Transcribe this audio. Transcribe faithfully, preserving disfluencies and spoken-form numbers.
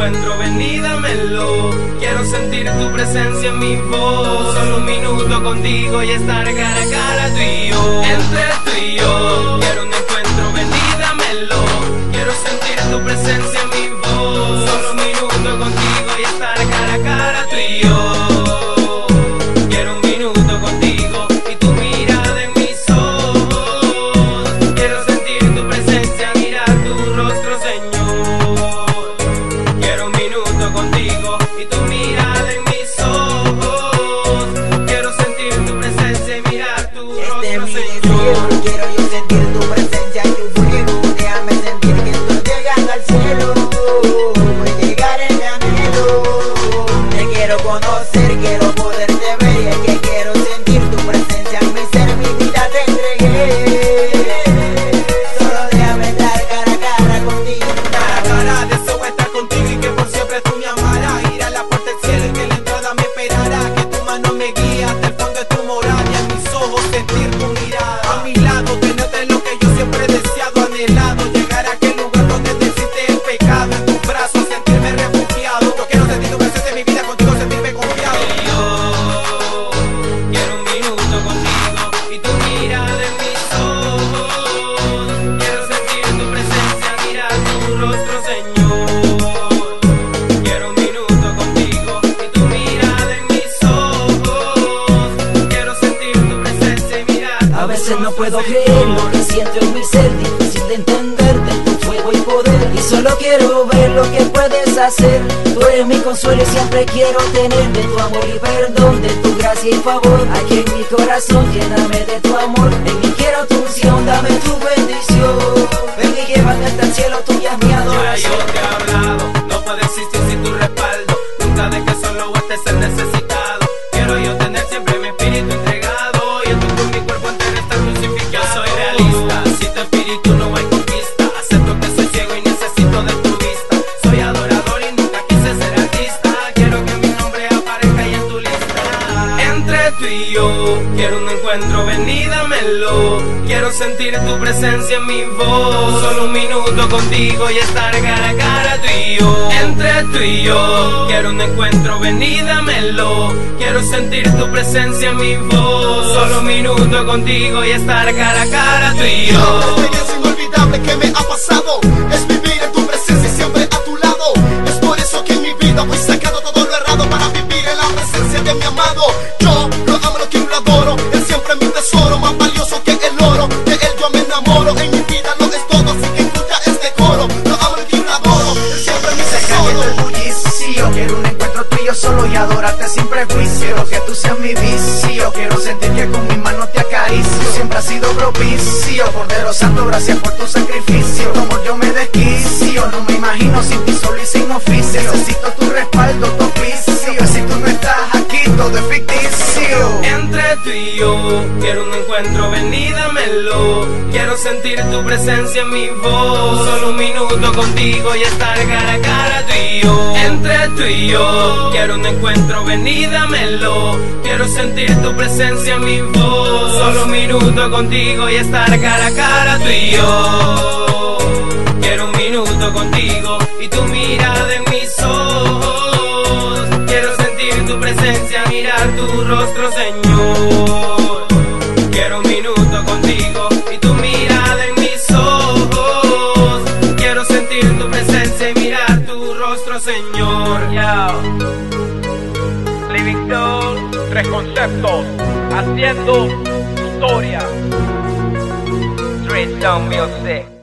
encuentro, ven y dámelo. Quiero sentir tu presencia en mi voz. Solo un minuto contigo y estar cara a cara tú y yo. Entre tú y yo, quiero un encuentro, ven y dámelo. Quiero sentir tu presencia en mi voz. Solo un minuto contigo y estar cara a cara tú y yo. Quiero un minuto contigo y tu mirada en mis ojos. Quiero sentir tu presencia, mirar tu rostro, Señor. Quiero un minuto contigo y tu mirada en mis ojos. Quiero sentir tu presencia y mirar tu rostro, Este es mi Señor. deseo, quiero yo sentir tu presencia y tu fuego. Déjame sentir que estoy llegando al cielo. Voy a llegar en mi anhelo. Te quiero conocer, quiero poderte ver. Y es que quiero sentir tu presencia en mi ser, mi vida te entregué. Solo déjame estar cara a cara contigo. Cara a cara, deseo estar contigo y que por siempre tú me amarás. Ir a la puerta del cielo y que la entrada me esperará. Que tu mano me guíe hasta el fondo de tu morada. Y en mis ojos sentir tu mirada. A mi lado, tenerte lo que yo siempre he deseado, anhelado. Llegar a aquel lugar donde no existe el pecado. En tus brazos sentirme refugiado. Yo quiero sentir tu presencia en mi vida, contigo sentirme confiado. Yo quiero un minuto contigo y tu mirada en mis ojos. Quiero sentir tu presencia, mirar tu rostro, Señor. Quiero un minuto contigo y tu mirada en mis ojos. Quiero sentir tu presencia y mirar tu A veces no rostro, puedo Señor. creer lo que siento en mi ser, difícil de entender de tu fuego y poder. Y solo quiero ver lo que puedes hacer. Tú eres mi consuelo y siempre quiero tener de tu amor y perdón, de tu gracia y favor. Aquí en mi corazón, lléname de tu amor. En mí quiero tu unción, dame tu bendición. Ven y llévame hasta el cielo, tuya es mi Ya yo adoración. te he hablado, no puedo existir sin tu respaldo. Nunca dejes solo a este ser necesitado. Quiero yo tener siempre mi espíritu entregado. Y en tu cruz mi cuerpo entero está crucificado. Yo soy realista, sin tu espíritu no hay conquista. Acepto que soy ciego y necesito de tu vista. Soy adorador y nunca quise ser artista. Quiero que mi nombre aparezca ahí en tu lista. Entre tú y yo, quiero un encuentro, ven y dámelo. Quiero sentir tu presencia en mi voz. Solo un minuto contigo y estar cara a cara tú y yo. Entre tú y yo, quiero un encuentro, ven y dámelo. Quiero sentir tu presencia en mi voz. Solo un minuto contigo y estar cara a cara tú y Una yo. experiencia inolvidable que me ha pasado es vivir en tu presencia y siempre a tu lado. Es por eso que en mi vida voy sacando todo lo errado para vivir en la presencia de mi amado. Yo lo amo, lo quiero, lo adoro. Él siempre es mi tesoro, más valioso que el oro. De él yo me enamoro, en mi vida lo es todo. Así que escucha este coro. Lo amo, lo quiero, lo adoro. Él siempre es mi tesoro. el bullicio. Quiero un encuentro tuyo solo y adorarte sin prejuicio. Quiero que tú seas mi vicio. Quiero sentir que con mis manos te acaricio. Siempre has sido propicio. Cordero Santo, gracias por tu sacrificio. Como yo me desquicio, no me imagino sin ti solo y sin oficio. Necesito tu respaldo, tu oficio. Si tú no estás aquí, todo es ficticio. Entre tú y yo, quiero un encuentro, ven y dámelo. Quiero sentir tu presencia en mi voz. Solo un minuto contigo y estar cara a cara tú y yo. Entre tú y yo, quiero un encuentro, ven y dámelo. Quiero sentir tu presencia en mi voz. Solo un minuto contigo y estar cara a cara tú y yo. Quiero un minuto contigo y tu mirada en mis ojos. Quiero sentir tu presencia, mirar tu rostro, Señor. Quiero un minuto contigo y tu mirada en mis ojos. Quiero sentir tu presencia y mirar tu rostro, Señor. Yo, Living Soul, tres conceptos, haciendo historia. Street Sound Music.